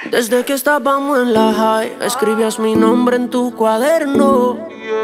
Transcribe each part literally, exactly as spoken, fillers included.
Desde que estábamos en la high, escribías mi nombre en tu cuaderno.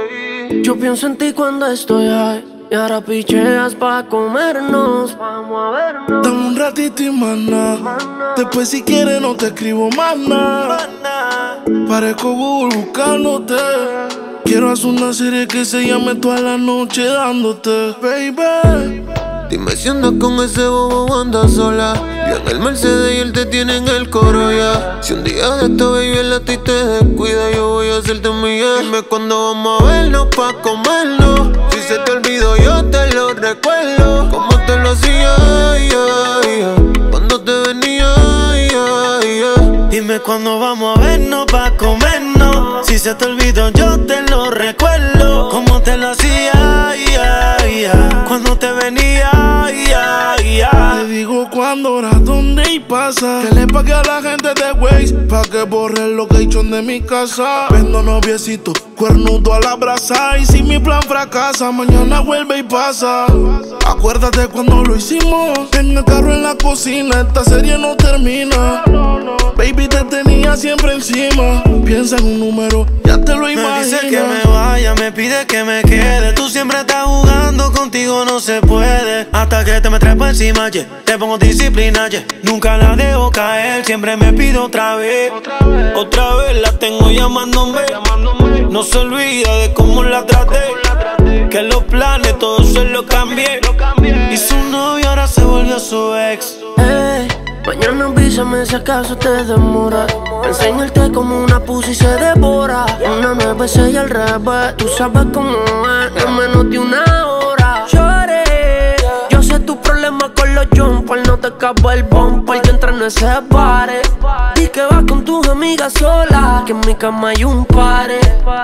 Yo pienso en ti cuando estoy high, y ahora picheas pa' comernos. Vamos a vernos. Dame un ratito y más nada. Después si quieres no te escribo más nada. Parezco Google buscándote. Quiero hacer una serie que se llame Toda la Noche Dándote, baby. Dime si andas con ese bobo o andas sola. Yo en el Mercedes y él te tiene en el Corolla. Si un día de esto, baby, él a ti te descuida, yo voy a hacerte mía. Dime cuándo vamos a vernos pa' comernos. Si se te olvidó yo te lo recuerdo. Como te lo hacía, yeah, yeah. Cuando te venía, yeah, yeah. Dime cuándo vamos a vernos pa' comernos. Si se te olvidó yo te lo recuerdo. Como te lo hacía, yeah, yeah. Cuando te venía, yeah, yeah. Te digo cuándo, hora, dónde y pasa. Que le pague a la gente de Waze pa' que borre el location de mi casa. Vendo noviecito, cuernudo a la brasa. Y si mi plan fracasa, mañana vuelve y pasa. Acuérdate cuando lo hicimos en el carro en la cocina. Esta serie no termina. Baby, te tenía siempre encima. Piensa en un número, ya te lo imaginas. Me dice que me vaya, me pide que me quede. Tú siempre estás jugando, contigo no se puede. Hasta que te me trepo encima, yeah. Te pongo disciplina, yeah. Nunca la dejo caer, siempre me pido otra vez. Otra vez, otra vez la tengo llamándome. llamándome. No se olvida de cómo la traté. Que los planes todos se los cambié. Lo cambié. Y su novio ahora se volvió su ex. Hey, mañana avísame si acaso te demora. Enseñarte como una pussy se devora. Una me besé y al revés. Tú sabes cómo es, en menos de una hora. Lloré, yo sé tu problema con los jumpers. No te acaba el bumper, yo entré en ese pare. Di que vas con tus amigas solas, que en mi cama hay un pare.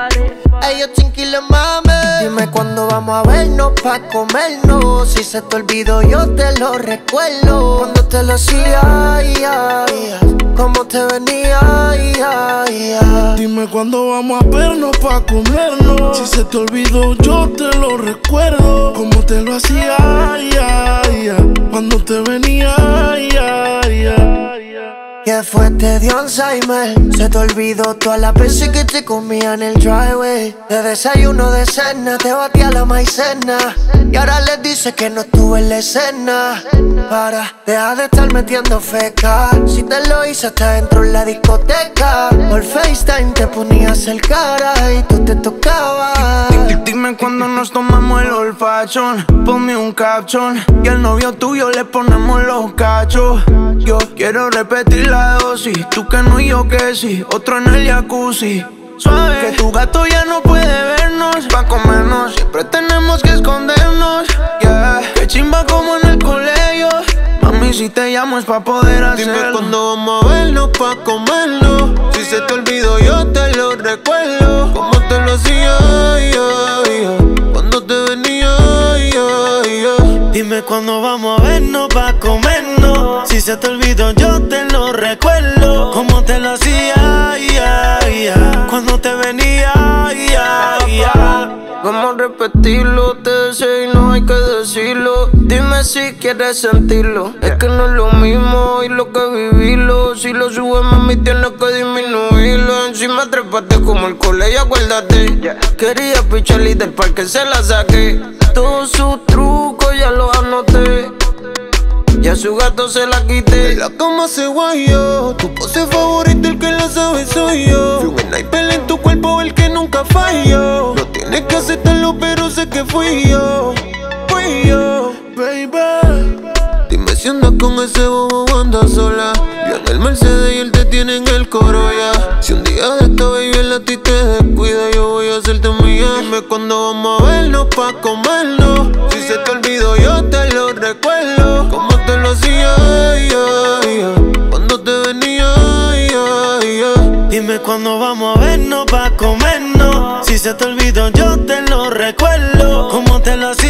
Ellos chinquiles, mami. Dime cuándo vamos a vernos pa' comernos. Si se te olvidó yo te lo recuerdo. Cuando te lo hacía, yeah, yeah. Cómo te venía, yeah, yeah. Dime cuándo vamos a vernos pa' comernos. Si se te olvidó yo te lo recuerdo. Cómo te lo hacía, yeah, yeah. Cuando te venía, yeah, yeah. ¿Qué fue? Te dio Alzheimer. Se te olvidó todas las veces que te comía en el driveway. De desayuno, de cena, te batía la maicena. Y ahora les dice que no estuve en la escena. Para, deja de estar metiendo feca. Si te lo hice hasta dentro en la discoteca. Por FaceTime te ponías el cara y tú te tocabas. Dime cuando nos tomamos el olfachón. Ponme un caption y al novio tuyo le ponemos los cachos. Yo quiero repetir la dosis. Tú que no y yo que sí. Otro en el jacuzzi. Suave, que tu gato ya no puede vernos. Pa' comernos siempre tenemos que escondernos. Yeah, que chimba como en el colegio. Mami, si te llamo es pa' poder hacerlo. Dime cuándo vamos a vernos pa' comernos. Si se te olvidó yo te lo recuerdo. Como te lo hacía, yeah, yeah. Cuando te venía, yeah, yeah. Dime cuándo vamos a vernos pa' comernos. Si se te olvidó yo te lo recuerdo. Como te lo hacía, yeah, yeah. Cuando te venía, yeah, yeah. Vamos a repetirlo, te deseo y no hay que decirlo. Dime si quieres sentirlo. Es que no es lo mismo y lo que vivirlo. Si lo subes, mami, tienes que disminuirlo. Encima trepaste como el colegio, acuérdate. Quería pichar y del parque se la saqué. Todos sus trucos ya los anoté. Ya su gato se la quité. En la cama se guayó. Tu pose favorita, el que la sabe soy yo. Fui un sniper en tu cuerpo, el que nunca falló. No tienes que aceptarlo, pero sé que fui yo. Fui yo, baby. Dime si andas con ese bobo o andas sola. Yo en el Mercedes y él te tiene en el Corolla. Si un día de esta, baby, él a ti te descuida, yo voy a hacerte mía. Dime cuándo vamos a vernos pa' comernos. Si se te olvidó yo te lo recuerdo. Como te lo hacía, yeah, yeah. Cuando te venía, yeah, yeah. Dime cuándo vamos a vernos pa' comernos. Si se te olvidó yo te lo recuerdo. Como te lo hacía.